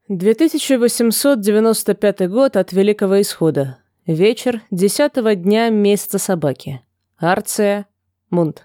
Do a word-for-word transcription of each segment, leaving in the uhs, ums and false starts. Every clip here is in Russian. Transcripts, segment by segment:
две тысячи восемьсот девяносто пятый год от Великого Исхода. Вечер десятого дня месяца собаки. Арция, Мунт.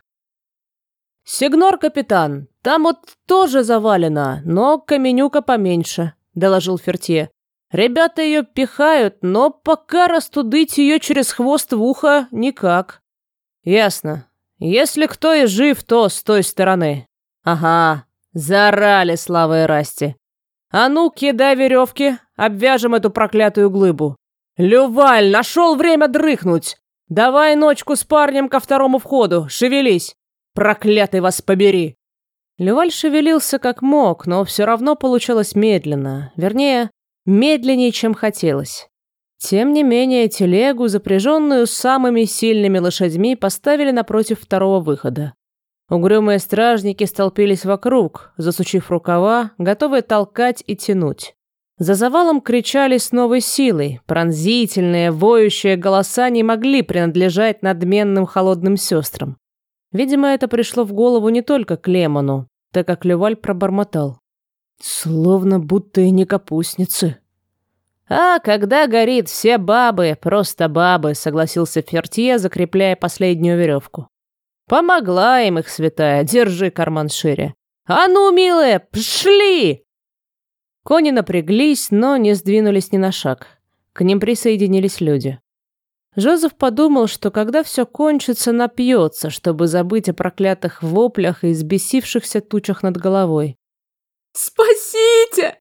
«Сигнор капитан, там вот тоже завалено, но каменюка поменьше», — доложил Фертье. «Ребята ее пихают, но пока растудыть ее через хвост в ухо никак». «Ясно. Если кто и жив, то с той стороны». «Ага, заорали, слава Эрасти. А ну, кидай веревки, обвяжем эту проклятую глыбу. Люваль, нашел время дрыхнуть. Давай ночку с парнем ко второму входу, шевелись. Проклятый вас побери». Люваль шевелился как мог, но все равно получалось медленно. Вернее, медленнее, чем хотелось. Тем не менее, телегу, запряженную самыми сильными лошадьми, поставили напротив второго выхода. Угрюмые стражники столпились вокруг, засучив рукава, готовые толкать и тянуть. За завалом кричали с новой силой. Пронзительные, воющие голоса не могли принадлежать надменным холодным сестрам. Видимо, это пришло в голову не только Клемону, так как Люваль пробормотал. «Словно будто и не капустницы». «А когда горит, все бабы, просто бабы», — согласился Фертье, закрепляя последнюю веревку. «Помогла им их святая, держи карман шире. А ну, милые, пшли!» Кони напряглись, но не сдвинулись ни на шаг. К ним присоединились люди. Жозеф подумал, что когда все кончится, напьется, чтобы забыть о проклятых воплях и взбесившихся тучах над головой. «Спасите!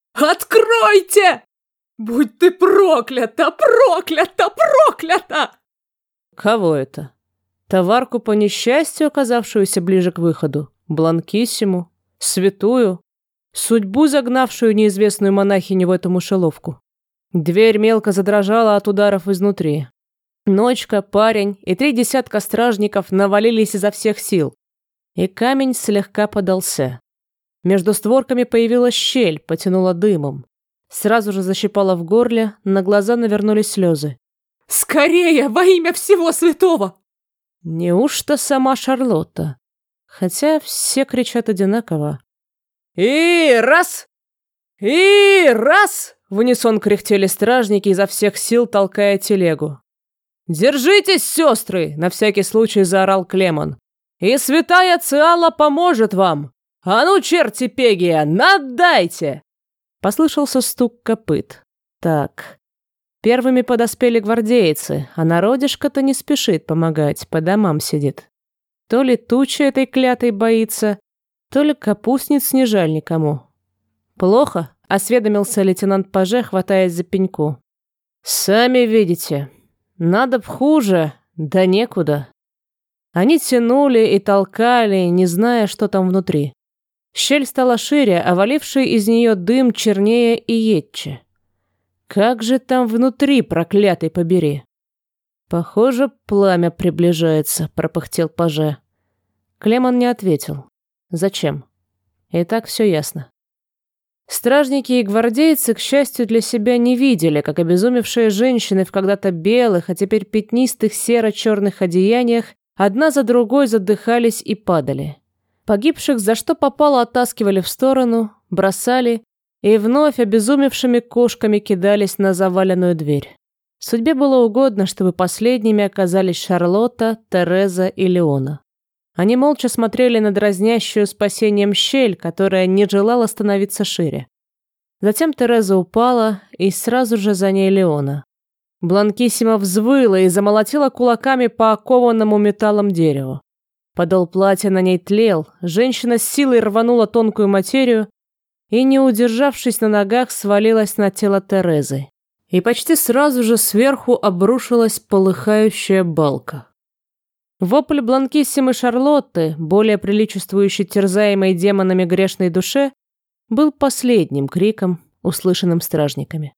Откройте! Будь ты проклята, проклята, проклята!» Кого это? Товарку по несчастью, оказавшуюся ближе к выходу? Бланкиссиму? Святую? Судьбу, загнавшую неизвестную монахиню в эту мышеловку? Дверь мелко задрожала от ударов изнутри. Ночка, парень и три десятка стражников навалились изо всех сил. И камень слегка подался. Между створками появилась щель, потянула дымом. Сразу же защипало в горле, на глаза навернулись слезы. «Скорее, во имя всего святого!» Неужто сама Шарлотта? Хотя все кричат одинаково. «И раз! И раз!» В унисон кряхтели стражники, изо всех сил толкая телегу. «Держитесь, сестры!» — на всякий случай заорал Клемон. «И святая Циала поможет вам! А ну, черти Пегия, наддайте!» Послышался стук копыт. Так, первыми подоспели гвардейцы, а народишко-то не спешит помогать, по домам сидит. То ли туча этой клятой боится, то ли капустниц не жаль никому. «Плохо?» — осведомился лейтенант Паже, хватаясь за пеньку. «Сами видите. Надо б хуже, да некуда». Они тянули и толкали, не зная, что там внутри. Щель стала шире, а валивший из нее дым чернее и едче. Как же там внутри, проклятый побери? «Похоже, пламя приближается», — пропыхтел Паже. Клемон не ответил. «Зачем? И так все ясно». Стражники и гвардейцы, к счастью для себя, не видели, как обезумевшие женщины в когда-то белых, а теперь пятнистых серо-черных одеяниях одна за другой задыхались и падали. Погибших за что попало оттаскивали в сторону, бросали и вновь обезумевшими кошками кидались на заваленную дверь. Судьбе было угодно, чтобы последними оказались Шарлотта, Тереза и Леона. Они молча смотрели на дразнящую спасением щель, которая не желала становиться шире. Затем Тереза упала, и сразу же за ней Леона. Бланкиссима взвыла и замолотила кулаками по окованному металлом дереву. Подол платья на ней тлел, женщина с силой рванула тонкую материю и, не удержавшись на ногах, свалилась на тело Терезы. И почти сразу же сверху обрушилась полыхающая балка. Вопль Бланкиссимы Шарлотты, более приличествующий терзаемой демонами грешной душе, был последним криком, услышанным стражниками.